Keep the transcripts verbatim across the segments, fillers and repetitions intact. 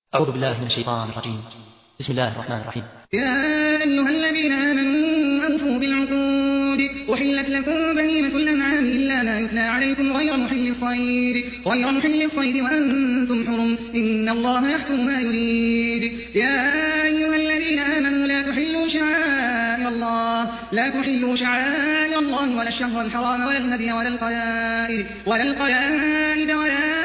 أعوذ بالله من الشيطان الرجيم. بسم الله الرحمن الرحيم. يا أيها الذين آمنوا أوفوا بالعقود أحلت لكم بهيمة الأنعام إلا ما يتلى عليكم غير محل الصيد غير محل الصيد وأنتم حرم إن الله يحكم ما يريد. يا أيها الذين آمنوا لا تحلوا شعائر الله لا تحلوا شعائر الله ولا الشهر الحرام ولا الهدي ولا القلائد ولا القلائد ولا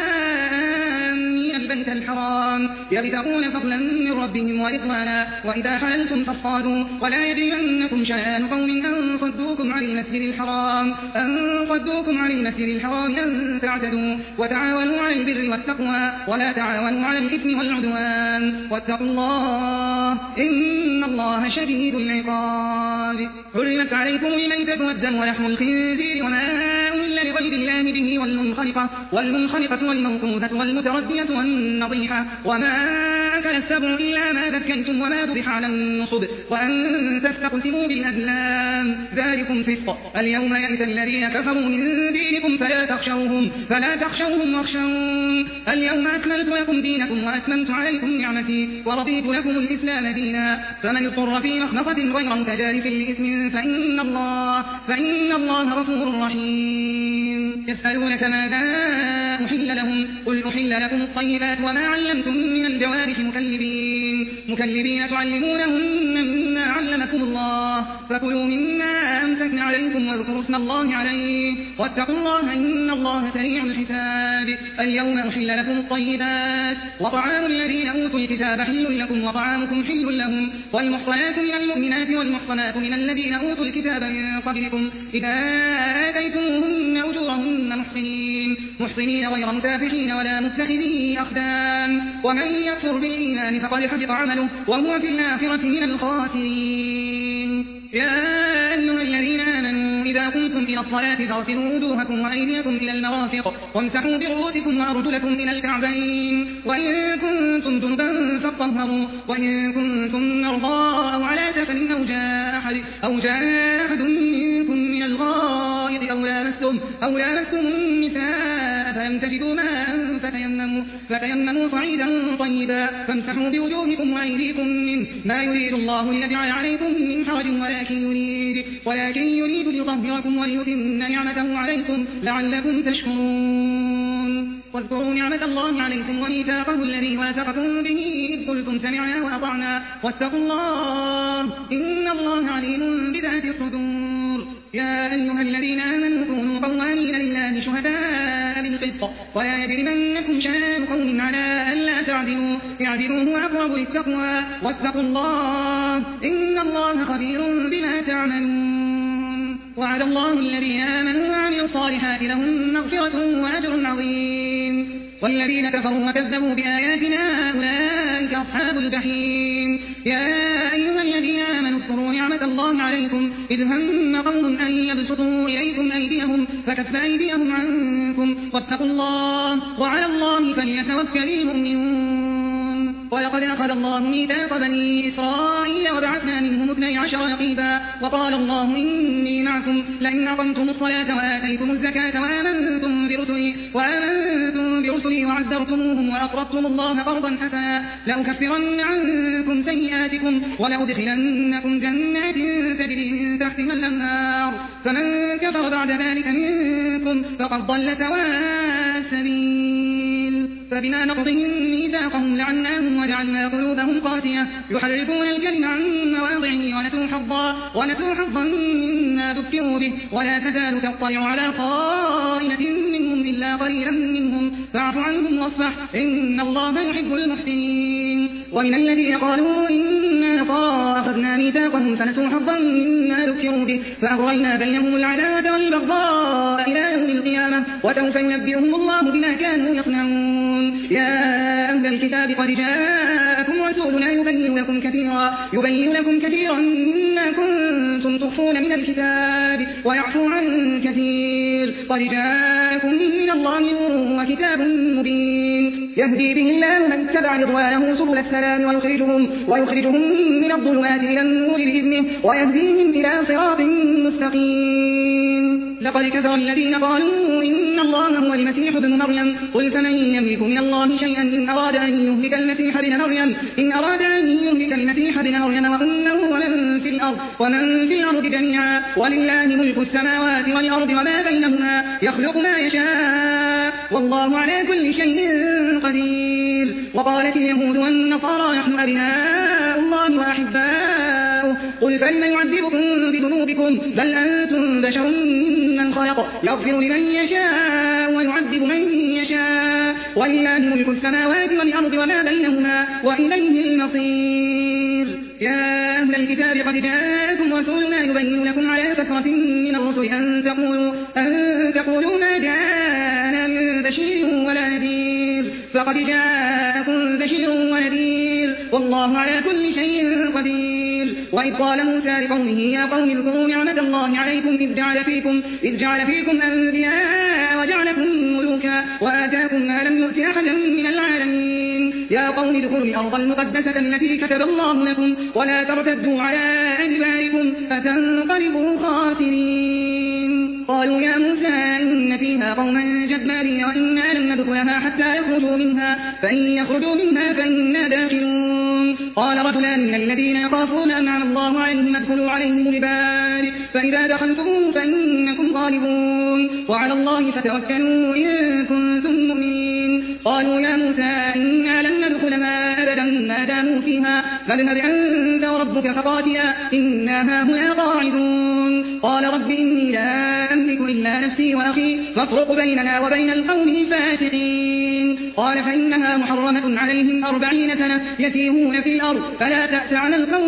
البيت الحرام يبتغون فضلا من ربهم ورضوانا وإذا حللتم فاصطادوا ولا يجرمنكم شنآن قوم أن صدوكم عن المسجد الحرام أن صدوكم عن المسجد الحرام أن تعتدوا وتعاونوا على البر والتقوى ولا تعاونوا على الإثم والعدوان واتقوا الله إن الله شديد العقاب. حرمت عليكم الميتة والدم ولحم الخنزير وما أهل لغير الله به والمنخنقة والمنخنقة والموقوذة والمتردية والنضيحة وما أكل السبع إلا ما ذكيتم وما ذبح على النصب وأن تستقسموا بالأزلام ذلكم فسق. اليوم يئس الذين كفروا من دينكم فلا تخشوهم فلا تخشوهم واخشون. اليوم أكملت لكم دينكم وأتممت عليكم نعمتي ورضيت لكم الإسلام دينا فمن اضطر في مخمصة غير متجانف لإثم فإن الله فإن الله غفور رحيم. يسألونك ماذا أحل لهم قل أحل لكم الطيبات وما علمتم من الجوارح مكلبين مكلبين تعلمونهن مما علمكم الله فكلوا مما أمسكن عليكم واذكروا اسم الله عليه واتقوا الله إن الله سريع الحساب. اليوم أحل لكم الطيبات وطعام الذين أوتوا الكتاب حل لكم وطعامكم حل لهم والمحصنات من المؤمنات والمحصنات من الذين أوتوا الكتاب من قبلكم إذا آتيتموهن أجورهن محصنين محصنين غير مسافحين ولا متخذي أخدان ومن يكفر بالإيمان فقد حبط عمله وهو في الآخرة من الخاسرين. يا أيها الذين آمنوا إذا قمتم إلى الصلاة فاغسلوا وجوهكم وأيديكم إلى المرافق وامسحوا برؤوسكم وأرجلكم إلى الكعبين وإن كنتم جنبا فاطهروا وإن كنتم مرضى أو على سفر أو جاء أحد أو جاء أحد منكم من الغائط أو لامستم أو لامستم النساء فلم تجدوا ماء فتيمموا فتيمموا صعيدا طيبا فامسحوا بوجوهكم وأيديكم منه ما يريد الله ليجعل عليكم من حرج ولكن يريد ولكن يريد ليطهركم وليتم نعمته عليكم لعلكم تشكرون. واذكروا نعمة الله عليكم وميثاقه الذي واثقكم به إذ قلتم سمعنا وأطعنا واتقوا الله إن الله عليم بذات الصدور. يا أيها الذين آمنوا كونوا قوامين لله شهداء بالقسط ولا يجرمنكم شنآن قوم على ألا تعدلوا اعدلوا هو أقرب للتقوى واتقوا الله إن الله خبير بما تعملون. وعد الله الذين آمنوا وعملوا الصالحات لهم مغفرة وأجر عظيم والذين كفروا وكذبوا بآياتنا أولئك أصحاب الجحيم. يا أيها الذين آمنوا اذكروا نعمة الله عليكم إذ هم قوم أن يبسطوا إليكم أيديهم فكف أيديهم عنكم واتقوا الله وعلى الله فليتوكل المؤمنون. ولقد أخذ الله ميثاق بني إسرائيل وبعثنا منهم اثني عشر نقيبا وقال الله إني معكم لئن أقمتم الصلاة وآتيتم الزكاة وآمنتم برسلي وآمنتم برسلي وعزرتموهم وأقرضتم الله قرضا حسنا لأكفرن عنكم سيئاتكم ولأدخلنكم جنات تجري من تحتها الأنهار فمن كفر بعد ذلك منكم فقد ضل سواء السبيل. فبما نقضهم ميثاقهم لعناهم وجعلنا قلوبهم قاسية يحرفون الكلم عن مواضعه ونسوا حظا ونسوا حظا مما ذكروا به ولا تزال تطلع على خائنة منهم إلا قليلا منهم فاعف عنهم واصفح إن الله يحب المحسنين. ومن الذين قالوا إنا نصارى أخذنا ميثاقهم فنسوا حظا مما ذكروا به فأغرينا بينهم العداوة والبغضاء إلى يوم القيامة وسوف ينبئهم الله بما كانوا يصنعون. يا أهل الكتاب قد جاءكم رسولنا يبين لكم كثيرا يبين لكم كثيرا مما كنتم تخفون من الكتاب ويعفو عن كثير قد جاءكم من الله نور وكتاب مبين يهدي به الله من اتبع رضوانه سبل السلام ويخرجهم ويخرجهم من الظلمات إلى النور بإذنه ويهديهم إلى صراط مستقيم. لقد كفر الذين قالوا إن الله هو المسيح ابن مريم قل فمن يملك من الله شيئا إن أراد أن يهلك المسيح ابن مريم إن أراد أن يهلك المسيح ابن مريم وأمه ومن في الأرض ومن في الأرض جميعا ولله ملك السماوات والأرض وما بينهما يخلق ما يشاء والله على كل شيء قدير. وقالت اليهود والنصارى نحن أبناء الله وأحباؤه قل فلم يعذبكم بذنوبكم بل أنتم بشر ممن خلق يغفر لمن يشاء ويعذب من يشاء ولله ملك السماوات والأرض وما بينهما وإليه المصير. يا أهل الكتاب قد جاءكم رسولنا يبين لكم على فترة من الرسل أن تقولوا, أن تقولوا ما جاءنا من بشير ولا نذير فقد جاءكم بشير ونذير والله على كل شيء قدير. وإذ قال موسى لقومه يا قوم اذكروا نعمة الله عليكم إذ جعل فيكم, إذ جعل فيكم أنبياء وجعلكم ملوكا وآتاكم ما لم يؤت أحدا من العالمين. يا قوم ادخلوا الأرض المقدسة التي كتب الله لكم ولا ترتدوا على أدباركم فتنقلبوا خاسرين. قالوا يا موسى إن فيها قوما جبارين وإنا لن ندخلها حتى يخرجوا منها فإن يخرجوا منها فإنا داخلون. قال رجلان من الذين يخافون أنعم الله عليهم ادخلوا عليهم الباب فإذا دخلتم فإنكم غالبون وعلى الله فتوكلوا إن كنتم مؤمنين. قالوا يا موسى إنا لن ندخلها أبدا ما داموا فيها فاذهب أنت وربك فقاتلا إنا هاهنا قاعدون. قال رب إني لا أملك إلا نفسي وأخي فافرق بيننا وبين القوم الفاسقين. قال فإنها محرمة عليهم أربعين سنة يتيهون في الأرض فلا تأس على القوم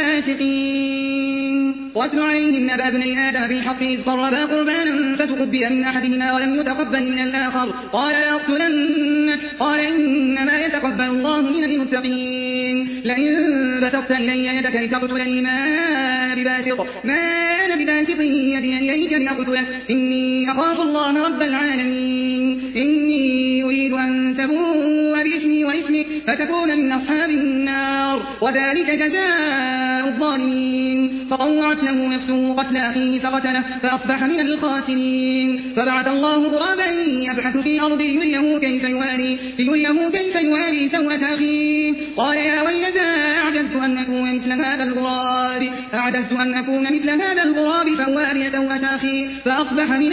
الفاسقين. واتل عليهم نبأ ابني آدم بالحق إذ قربا قربانا فتقبل من أحدهما ولم يتقبل من الآخر قال لأقتلنك قال إنما يتقبل الله من المتقين. لئن بسطت إلي يدك لتقتلني ما أنا بباسط ما أنا بباسط يدي إليك لأقتلك إني أخاف الله رب العالمين. إني أريد أن تبوء بإثمي وإثمك فتكون من أصحاب النار وذلك جزاء الظالمين. فطوعت له نفسه قتل أخيه فقتله فأصبح من الخاسرين. فبعث الله غرابا يبحث في الأرض ليريه كيف يواري, ليريه كيف يواري سوءة أخيه قال يا ويلتى أعجزت أن أكون مثل هذا الغراب أعجزت أن أكون مثل هذا الغراب فواري سوءة أخيه فأصبح من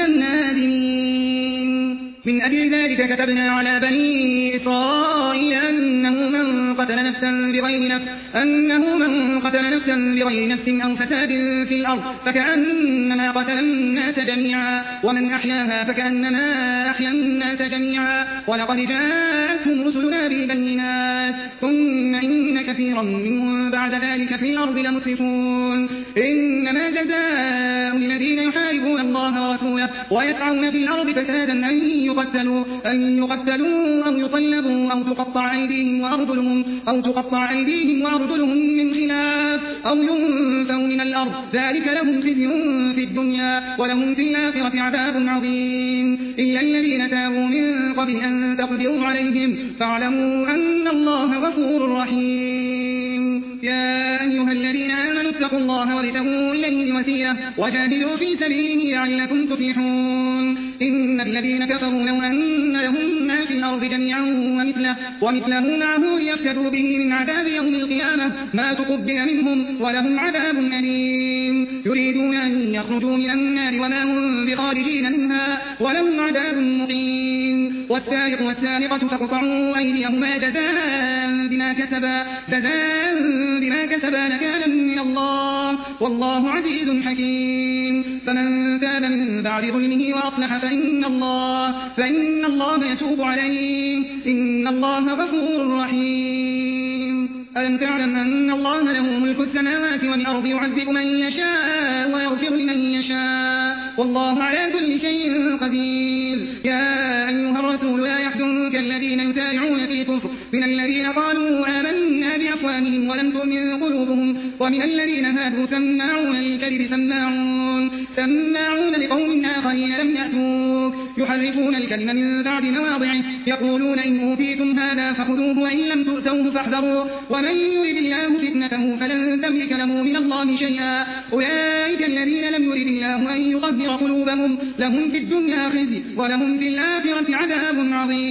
النادمين. من أجل ذلك كتبنا على بني إسرائيل أنه من قتل نفسا بغير نفس أنه من قتل نفسا بغير نفس أو فساد في الأرض فكأنما قتل الناس جميعا ومن أحياها فكأنما أحيا الناس جميعا ولقد جاءتهم رسلنا بالبينات ثم إن كثيرا منهم بعد ذلك في الأرض لمسرفون. إنما جزاء الذين يحاربون الله ورسوله ويسعون في الأرض فسادا أن يقتلوا أن يقتلوا أو يصلبوا أو تقطع أيديهم وأرجلهم أو تقطع أيديهم وأرجلهم من خلاف أو ينفوا من الأرض ذلك لهم خزي في الدنيا ولهم في الآخرة عذاب عظيم. إلا الذين تابوا من قبل أن تقدروا عليهم فاعلموا أن الله غفور رحيم. يا أيها الذين آمنوا اتقوا الله وابتغوا إليه الوسيلة وجاهدوا في سبيله لعلكم تفلحون. إن الذين كفروا لو أن لهم ما في الأرض جميعا ومثله, ومثله معه ليفتدوا به من عذاب يوم القيامة ما تقبل منهم ولهم عذاب أليم. يريدون أن يخرجوا من النار وما هم بخارجين منها ولهم عذاب مقيم. والسارق والسارقة فاقطعوا أيديهما جزاء بما كسبا جزاء بما كسبا نكالا من الله والله عزيز حكيم. فمن تاب من بعد ظلمه وأصلح فإن الله فإن الله يتوب عليه إن الله غفور رحيم. ألم تعلم أن الله له ملك السماوات والأرض يعذب من يشاء ويغفر لمن يشاء والله على كل شيء قدير. يا أيها الرسول لا يحزنك الذين يسارعون في الكفر من الذين قالوا آمنا بأفواههم ولم تؤمن قلوبهم ومن الذين هادوا سماعون للكذب سماعون سماعون لقوم آخرين لم يأتوك يحرفون الكلم من بعد مواضعه يقولون إن أوتيتم هذا فخذوه وإن لم تؤتوه فاحذروا ومن يرد الله فتنته فلن تملك له من الله شيئا أولئك الذين لم يرد الله أن يطهر قلوبهم لهم في الدنيا خزي ولهم في الآخرة عذاب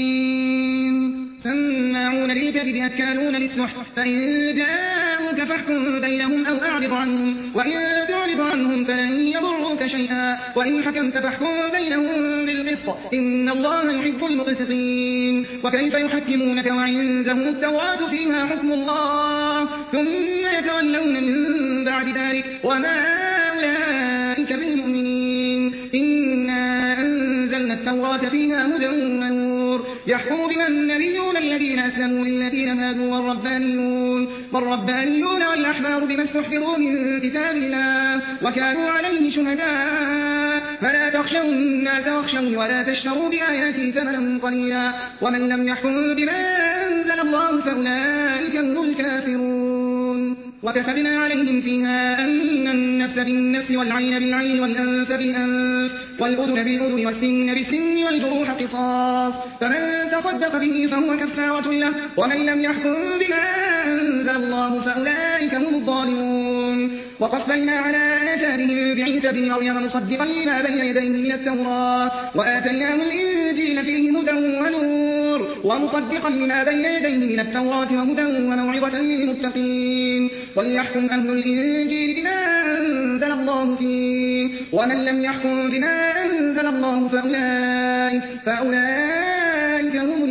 عظيم سماعون للكذب أكالون للسحت فإن جاءوك فاحكم بينهم أو أعرض عنهم وإن تعرض عنهم فلن يضروك شيئا وإن حكمت فاحكم بينهم بالقسط إن الله يحب المقسطين وكيف يحكمونك وعندهم التوراة فيها حكم الله ثم يتولون من بعد ذلك وما أولئك بالمؤمنين إنا أنزلنا التوراة فيها هدى ونور يحكم بها النبيون الذين أسلموا للذين هادوا والربانيون والربانيون والأحبار بما استحفظوا من كتاب الله وكانوا عليه شهداء فلا تخشوا الناس واخشوني ولا تشتروا بآياتي ثمنا قليلا ومن لم يحكم بما أنزل الله فأولئك هم الكافرون وكتبنا عليهم فيها أن النفس بالنفس والعين بالعين والأنف بالأنف والأذن بالأذن والسن بالسن والجروح قصاص فمن تصدق به فهو كفارة له ومن لم يحكم بما أنزل الله فأولئك هم الظالمون وقفينا على آثارهم بعيسى بن مريم مصدقا لما بين يديه من التوراة وآتيناه الإنجيل فيه هدى ونور ومصدقا لما بين يديه من التوراة وهدى وموعظة للمتقين وليحكم أهل الإنجيل بما أنزل الله فيه ومن لم يحكم بما أنزل الله فأولئك, فأولئك هم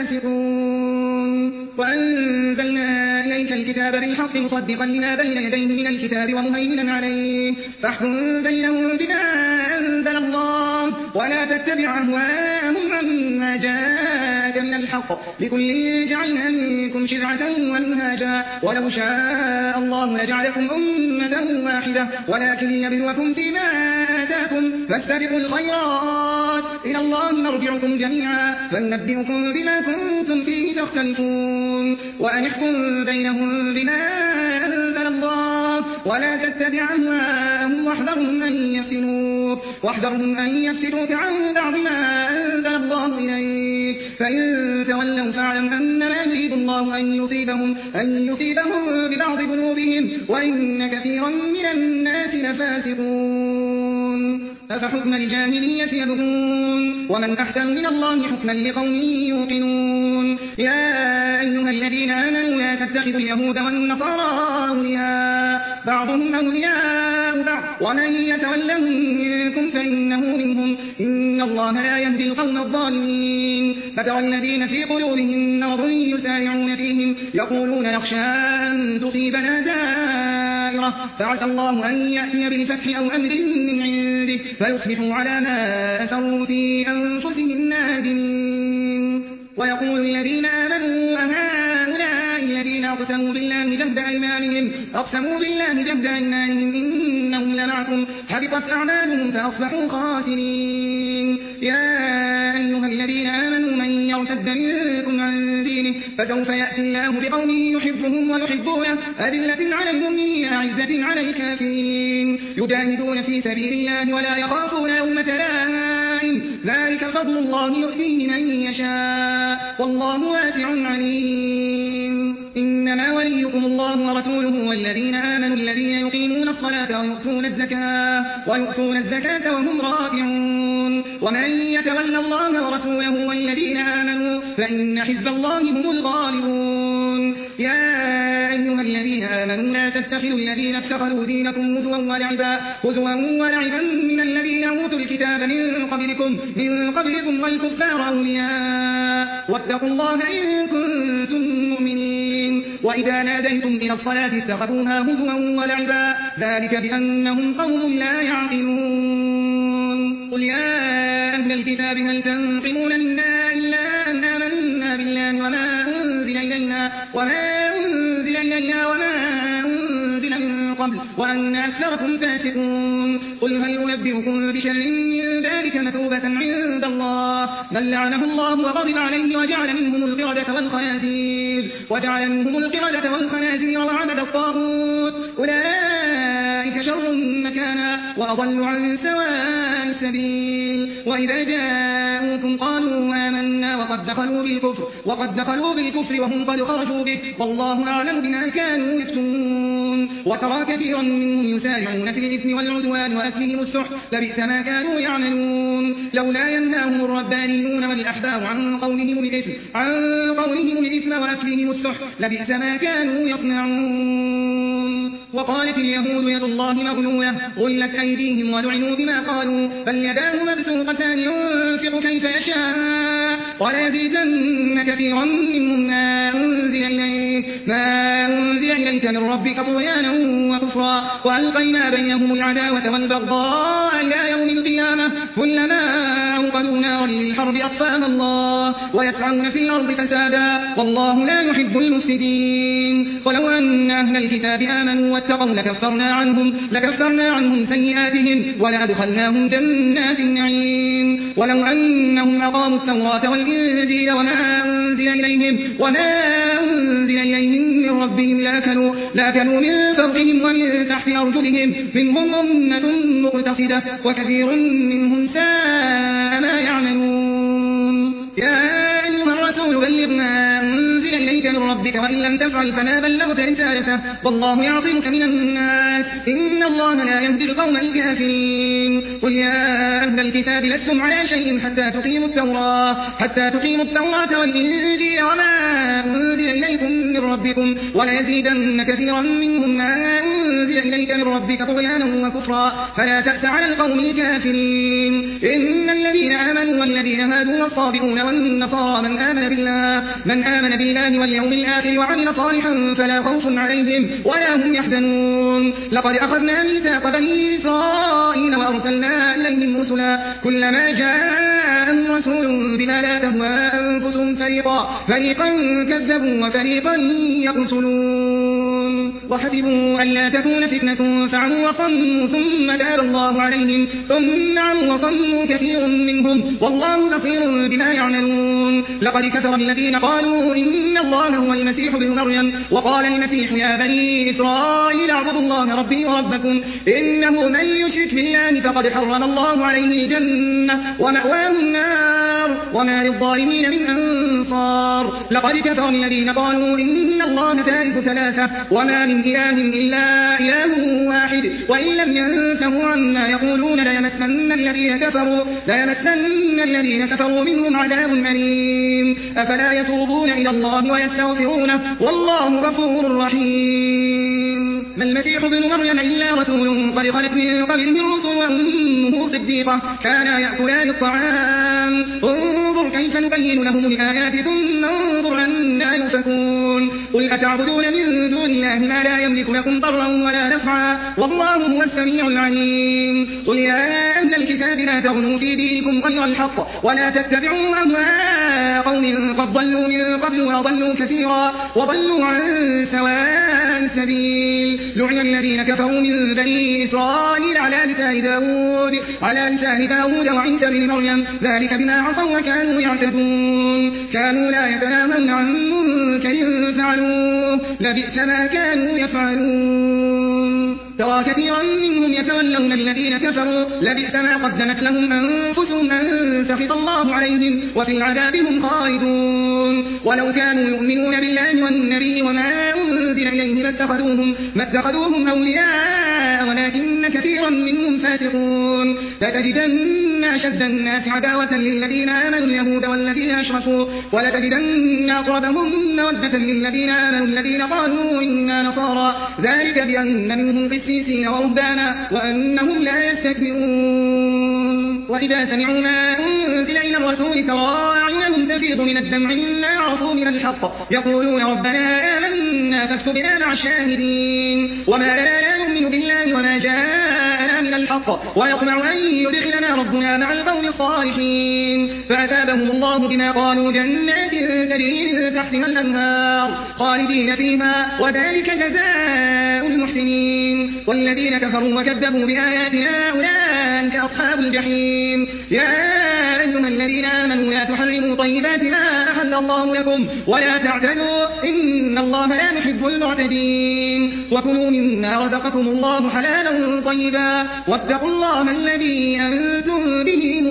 الفاسقون وأنزلنا إليك الكتاب بالحق مصدقا لما بين يديه من الكتاب ومهيمنا عليه فاحكم بينهم بما أنزل الله ولا تتبع أهواءهم عما جاءك من الحق لكل جعلنا منكم شرعة ومنهاجا ولو شاء الله لجعلكم أمة واحدة ولكن يبلوكم فيما آتاكم فاستبقوا الخيرات إلى الله مرجعكم جميعا فننبئكم بما كنتم فيه تختلفون وأن احكم بينهم بما أنزل الله ولا تتبع أهواءهم واحذرهم أن يفتنوك واحذرهم أن يفتنوك عن بعض ما أنزل الله إليك فإن تولوا فاعلم أنما يريد الله أن يصيبهم, أن يصيبهم ببعض ذنوبهم وإن كثيرا من الناس لفاسقون أفحكم الجاهلية يبغون ومن أحسن من الله حكما لقوم يوقنون يا أيها الذين آمنوا لا تتخذوا اليهود والنصارى أولياء بعضهم أولياء بعض ومن يتولهم منكم فإنه منهم إن الله لا يهدي القوم الظالمين فترى الذين في قلوبهم مرض يسارعون فيهم يقولون نخشى أن تصيبنا دائرة فعسى الله أن يأتي بالفتح أو أمر من عنده فيصبحوا على ما أسروا في أنفسهم نادمين ويقول الذين آمنوا أهؤلاء الذين أقسموا بالله جهد أيمانهم أقسموا بالله جهد أيمانهم إنهم لمعكم حبطت أعمالهم فأصبحوا خاسرين يا أيها الذين آمنوا من يرتد منكم عن دينه فسوف يأتي الله بقوم يحبهم ويحبونه أذلة على المؤمنين أعزة على الكافرين يجاهدون في سبيل الله ولا يخافون لومة لائم ذلك فضل الله يؤتيه من يشاء والله واسع عليم إنما وليكم الله ورسوله والذين آمنوا الذين يقيمون الصلاة ويؤتون الزكاة, ويؤتون الزكاة وهم راكعون ومن يتولى الله ورسوله والذين آمنوا فإن حزب الله هم الغالبون يا أيها الذين آمنوا لا تتخذوا الذين اتخذوا دينكم هزوا ولعبا, هزوا ولعبا من الذين أوتوا الكتاب من قبلكم, من قبلكم والكفار أولياء واتقوا الله إن كنتم مؤمنين وإذا ناديتم إلى الصلاة اتخذوها هزوا ولعبا ذلك بأنهم قوم لا يعقلون قل يا أهل الكتاب هل تنقمون منا إلا أن آمنا بالله وما أنزل إلينا وما أنزل إلينا وما أنزل أنزل من قبل وأن أكثركم فاسقون قل هل أنبئكم بشر من ذلك مثوبة عند الله من لعنه الله وغضب عليه وجعل منهم القردة والخنازير وجعل منهم القردة والخنازير وعبد الطاغوت أولئك شر مكانا وأضل عن سواء السبيل وإذا جاءوكم قالوا آمنا وقد دخلوا بالكفر وقد دخلوا بالكفر وهم قد خرجوا به والله أعلم بما كانوا يكتمون وترى كثيرا منهم يسارعون في الإثم والعدوان وأكلهم السحت لبئس ما كانوا يعملون لولا ينهاهم الربانيون والأحبار عن قولهم الإثم عن قولهم الإثم وأكلهم السحت لبئس ما كانوا يصنعون وقالت اليهود يد الله مغلولة غلت أيديهم ولعنوا بما قالوا بل يداه مبسوطتان ينفق كيف يشاء وليزيدن كثيرا منهم ما أنزل إليك ما أنزل إليك من ربك طغيانا وكفرا وألقينا بينهم العداوة والبغضاء إلى يوم القيامة كلما أوقدوا نارا للحرب أطفاها الله ويسعون في الأرض فسادا والله لا يحب المفسدين ولو أن أهل الكتاب آمنوا واتقوا لكفرنا عنهم لكفرنا عنهم سيئاتهم ولأدخلناهم جنات النعيم ولو أنهم أقاموا التوراة والإنجيل وما أنزل إليهم وما أنزل إليهم من ربهم لأكلوا لأكلوا من فوقهم ومن تحت أرجلهم منهم أمة مقتصدة وكثير منهم ساء ما يعملون يا أيها الرسول بلغ ما أنزل إليك من ربك وإن لم تفعل فما بلغت رسالته والله يعصمك من الناس إن الله لا يهدي القوم الكافرين قل يا أهل الكتاب لستم على شيء حتى تقيموا التوراة حتى تقيموا التوراة والإنجيل وما أنزل إليكم من ربكم وليزيدن كثيرا منهم ما أنزل إليك من ربك طغيانا وكفرا فلا تأس على القوم الكافرين إن الذين آمنوا والذين هادوا والصابئون والنصارى من آمن بالله من آمن بالله واليوم الآخر وعمل صالحا فلا خوف عليهم ولا هم يحزنون لقد أخذنا ميثاق بني إسرائيل وأرسلنا إليهم رسلا كلما جاءهم رسول بما لا تهوى أنفسهم فريقا فريقا كذبوا وفريقا يقتلون وحسبوا ألا تكون فتنة فعموا وصموا ثم تاب الله عليهم ثم عموا وصموا كثير منهم والله بصير بما يعملون لقد كفر الذين قالوا إن الله هو المسيح ابن مريم وقال المسيح يا بني إسرائيل اعبدوا الله ربي وربكم إنه من يشرك بالله فقد حرم الله عليه الجنة ومأواه النار وما للظالمين من أنصار لقد كفر الذين قالوا إن الله ثالث ثلاثة وما من إله إلا إله واحد وإن لم ينتهوا عما يقولون ليمسن الذين كفروا ليمسن الذين كفروا منهم عذاب أليم أفلا يتوبون إلى الله ويستغفرونه والله غفور رحيم ما المسيح ابن مريم إلا رسول قد خلت من قبله الرسل وأمه صديقة كانا يأكلان الطعام انظر كيف نبين لهم الآيات ثم انظر أنا يؤفكون قل أتعبدون من دون الله ما لا يملك لكم ضرا ولا نفعا والله هو السميع العليم قل يا أهل الكتاب لا تغلوا في دينكم غير الحق ولا تتبعوا أهواء قوم قد ضلوا من قبل وضلوا كثيرا وضلوا عن سواء السبيل لعن الذين كفروا من بني إسرائيل على لسان داود على لسان داود وعيسى بن مريم ذلك بما عصوا وكانوا يعتدون كانوا لا يتناهون عن منكر فعلوه لبئس ما كانوا يفعلون ترى كثيرا منهم يتولون الذين كفروا لبئس ما قدمت لهم أنفسهم أن سخط الله عليهم وفي العذاب هم خالدون ولو كانوا يؤمنون بالله والنبي وما أنزل إليه ما اتخذوهم, ما اتخذوهم أولياء ولكن كثيرا منهم فاسقون لتجدن أشد الناس عداوة للذين آمنوا اليهود والذين أشركوا ولتجدن أقربهم مودة للذين آمنوا الذين قالوا إنا نصارى ذلك بأن منهم قسيسين ورهبانا وأنهم لا يستكبرون وإذا سمعوا ما أنزل إلى الرسول ترى أعينهم تفيض من الدمع مما عرفوا من الحق يقولون ربنا آمنا فاكتبنا مع الشاهدين وما لا نؤمن بالله وما جاءنا جاءنا من الحق ويطمع أن يدخلنا ربنا مع القوم الصالحين فأثابهم الله بما قالوا جنات تجري من تحتها الأنهار خالدين فيها وذلك جزاء المحسنين والذين كفروا وكذبوا بآياتنا أولئك أصحاب الجحيم يا أيها الذين آمنوا لا تحرموا طيبات ما أحل الله لكم ولا تعتدوا إن الله لا يحب المعتدين وكلوا مما رزقكم الله حلالا طيبا واتقوا الله الذي أنتم به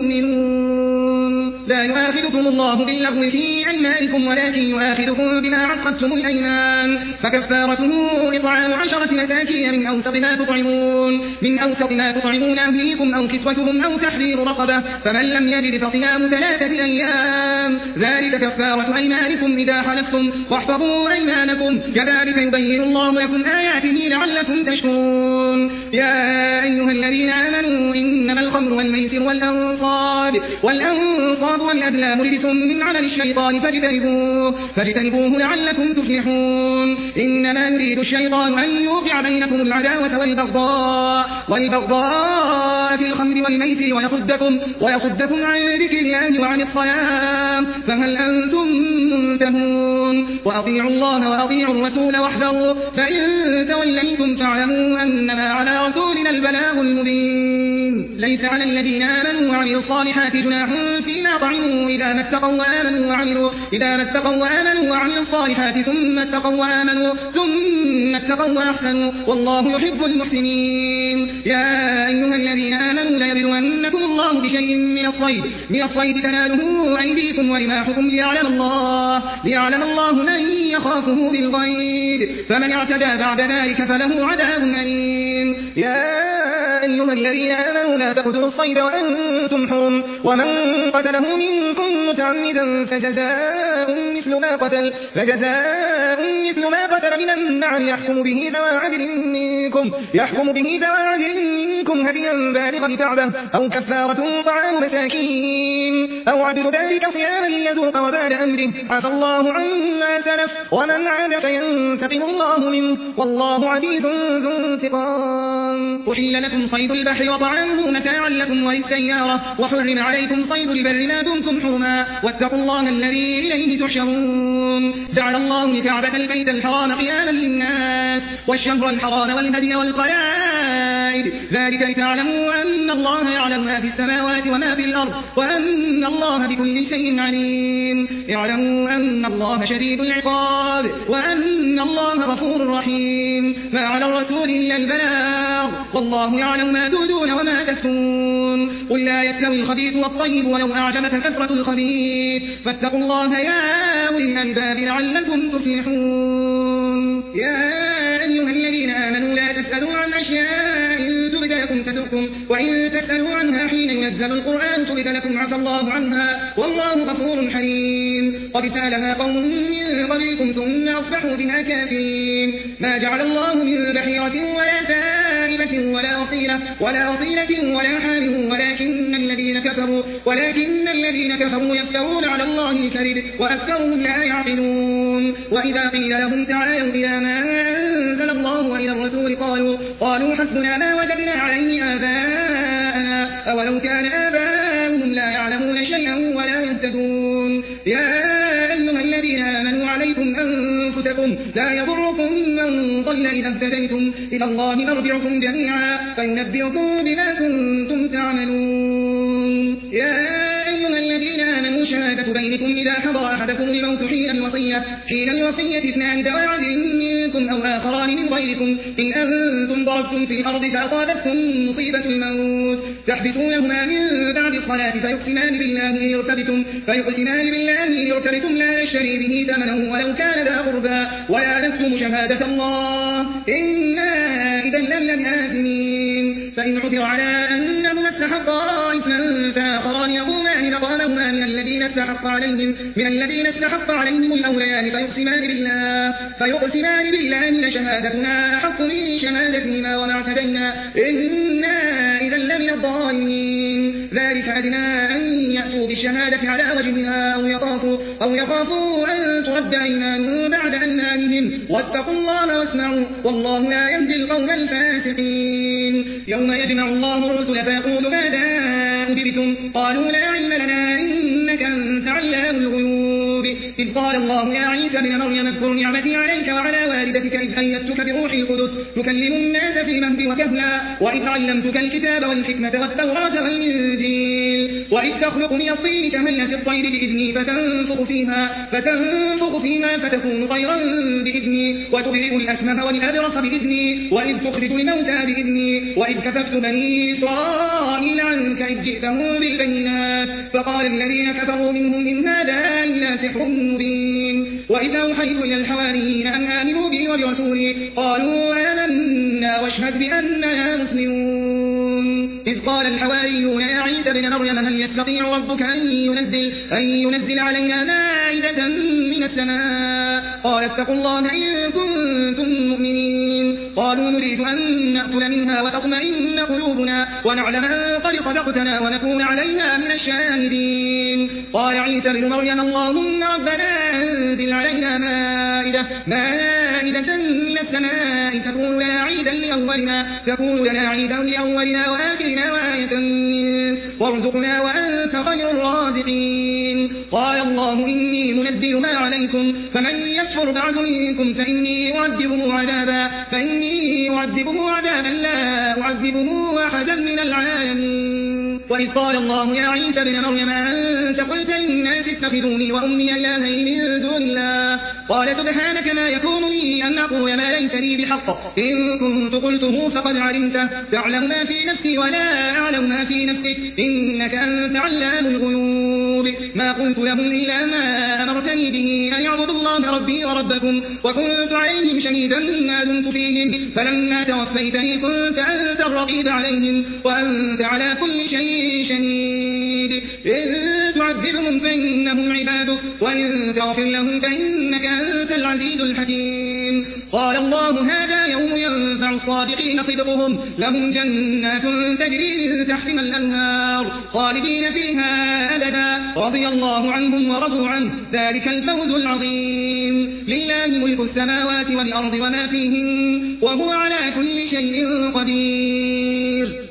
مؤمنون لا يؤاخذكم الله باللغو في أيمانكم ولكن يؤاخذكم بما عقدتم الأيمان فكفارته إطعام عشرة مساكين من أوسط ما تطعمون من أوسط ما تطعمون أهليكم أو كسوتهم أو تحرير رقبة فمن لم يجد فصيام ثلاثة أيام ذلك كفارة أيمانكم إذا حلفتم واحفظوا أيمانكم كذلك يبين الله لكم آياته لعلكم تشكرون يا أيها الذين آمنوا إنما الخمر والميسر والأنصاب والأنصاب والأزلام رجس من عمل الشيطان فاجتنبوه فاجتنبوه لعلكم تفلحون إنما يريد الشيطان أن يوقع بينكم العداوة والبغضاء والبغضاء في الخمر والميسر ويصدكم ويصدكم عن ذكر الله وعن الصلاة فهل أنتم منتهون وأطيعوا الله وأطيعوا الرسول واحذروا فإن توليتم فاعلموا أنما على رسولنا البلاغ المبين ليس على الذين آمنوا وعملوا الصالحات جناح فيما طعموا إذا ما اتقوا وآمنوا وعملوا إذا ما اتقوا وآمنوا وعملوا الصالحات ثم اتقوا وآمنوا ثم اتقوا وأحسنوا والله يحب المحسنين يا أيها الذين آمنوا ليبلونكم الله بشيء من الصيد من الصيد تناله أيديكم ورماحكم ليعلم الله ليعلم الله من يخافه بالغيب فمن اعتدى بعد ذلك فله عذاب أليم يا أيها الذين آمنوا لا تقتلوا الصيد وأنتم حرم ومن قتله منكم متعمدا فجزاء مثل ما قتل فجزاء مثل ما قتل من النعم يحكم به ذوى عدل منكم يحكم به ذوى عدل منكم هديا بالغ الكعبة أو كفارة طعام مساكين أو عدل ذلك صياما ليذوق وبال أمره عفى الله عما سلف ومن عاد فينتقم الله منه والله عزيز ذو انتقام أحل لكم صيد البحر وطعامه متاعا لكم وللسيارة وحرم عليكم صيد البر ما دمتم حرما واتقوا الله الذي إليه تحشرون جعل الله الكعبة البيت الحرام قياما للناس والشهر الحرام والهدي والقلائد ذلك لتعلموا أن الله يعلم ما في السماوات وما في الأرض وأن الله بكل شيء عليم اعلموا أن الله شديد العقاب وأن الله غفور رحيم ما على الرسول إلا البلاغ والله يعلم ما تبدون وما تكتمون قل لا يستوي الخبيث والطيب ولو أعجبك كثرة الخبيث فاتقوا الله يا أولي الألباب لعلكم تفلحون يا أيها الذين آمنوا لا تسألوا عن أشياء تبد لكم تسؤكم وإن تسألوا عنها حين ينزل القرآن تبد لكم عفى الله عنها والله غفور حليم قد سألها قوم من قبلكم ثم أصبحوا بها كافرين ما جعل الله من بحيرة ولا سائبة ولا وصيلة ولا وصيلة ولا حام ولكن الذين كفروا ولكن الذين كفروا يفترون على الله الكذب وأكثرهم لا يعقلون وإذا قيل لهم تعالوا إلى ما أنزل الله وإلى الرسول قالوا قالوا حسبنا ما وجدنا عليه آباءنا أولو كان آباؤهم لا يعلمون شيئا ولا يهتدون يا أيها الذين آمنوا عليكم أنفسكم لا يضركم من ضل إذا اهتديتم إلى الله مرجعكم جميعا فينبئكم بما كنتم تعملون يا أيها الذين آمنوا شهادة بينكم إذا حضر أحدكم الموت حين الوصية حين الوصية اثنان ذوى عدل منكم أو آخران من غيركم إن أنتم ضربتم في الأرض فأصابتكم مصيبة الموت تحبسونهما من بعد الصلاة فيقسمان بالله إن ارتبتم فيقسمان بالله إن ارتبتم لا نشتري به ثمنا ولو كان ذا قربى ولا نكتم شهادة الله إنا إذا لمن الآثمين فإن عثر على أنهما استحقا إثما فآخران يقومان مقامهما من الذين استحق عليهم من الذين استحق عليهم الأوليان فيقسمان بالله فيقسمان بالله لشهادتنا أحق من شهادتهما وما اعتدينا إنا إذا لمن الظالمين ذلك أدنى أن يأتوا بالشهادة على وجهها أو يخافوا, أو يخافوا أن ترد أيمان بعد أيمانهم واتقوا الله واسمعوا والله لا يهدي القوم الفاسقين. يوم يجمع الله الرسل فيقول ماذا أجبتم قالوا لا علم لنا إنك أنت علام الغيوب. إذ قال الله يا عيسى ابن مريم اذكر نعمتي عليك وعلى والدتك إذ أيدتك بروح القدس تكلم الناس في المهد وكهلا وإذ علمتك الكتاب والحكمة والتوراة والإنجيل وإذ تخلق من الطين كهيئة الطير بإذني فتنفخ فيها, فتنفخ فيها فتكون طيرا بإذني وتبرئ الأكمه والأبرص بإذني وإذ تخرج الموتى بإذني وإذ كففت بني إسرائيل عنك إذ جئتهم بالبينات فقال الذين كفروا منهم إن هذا إلا سحر مبين. وإذ أوحيت إلى الحواريين أن آمنوا بي وبرسولي قالوا آمنا واشهد بأننا مسلمون. إذ قال الحواريون يا عيسى ابن مريم هل يستطيع ربك أن ينزل, أن ينزل علينا مائدة من السماء قال اتقوا الله إن كنتم مؤمنين. قالوا نريد أن نأكل منها وتطمئن قلوبنا ونعلم أن قد صدقتنا ونكون عليها من الشاهدين. قال عيسى ابن مريم اللهم ربنا أنزل علينا مائدة, مائدة من السماء تكون لنا عيدا لأولنا, تكون لنا عيدا لأولنا وآخرنا وآية منك وارزقنا وأنت خير الرازقين. قال الله إني منزلها عليكم فمن يكفر بعد منكم فإني أعذبه عذابا, فإني أعذبه عذابا لا أعذبه أحدا من العالمين. وإذ قال الله يا عيسى ابن مريم أنت قلت للناس اتخذوني وأمي إلهين من دون الله قال سبحانك ما يكون لي أن أقول ما ليس لي بحق إن كنت قلته فقد علمته تعلم ما في نفسي ولا أعلم ما في نفسك إنك أنت علام الغيوب. ما قلت لهم إلا ما أمرتني به أن يعبدوا الله ربي وربكم وكنت عليهم شهيدا ما دمت فيهم فلما توفيتني كنت أنت الرقيب عليهم وأنت على كل شيء شهيد. إن تعذبهم فإنهم عبادك وإن تغفر لهم فإنك أنت العزيز الحكيم. قال الله هذا يوم ينفع الصادقين صدقهم لهم جنات تجري تحتها الأنهار خالدين فيها أبدا رضي الله عنهم ورضوا عنه ذلك الفوز العظيم. لله ملك السماوات والأرض وما فيهن وهو على كل شيء قدير.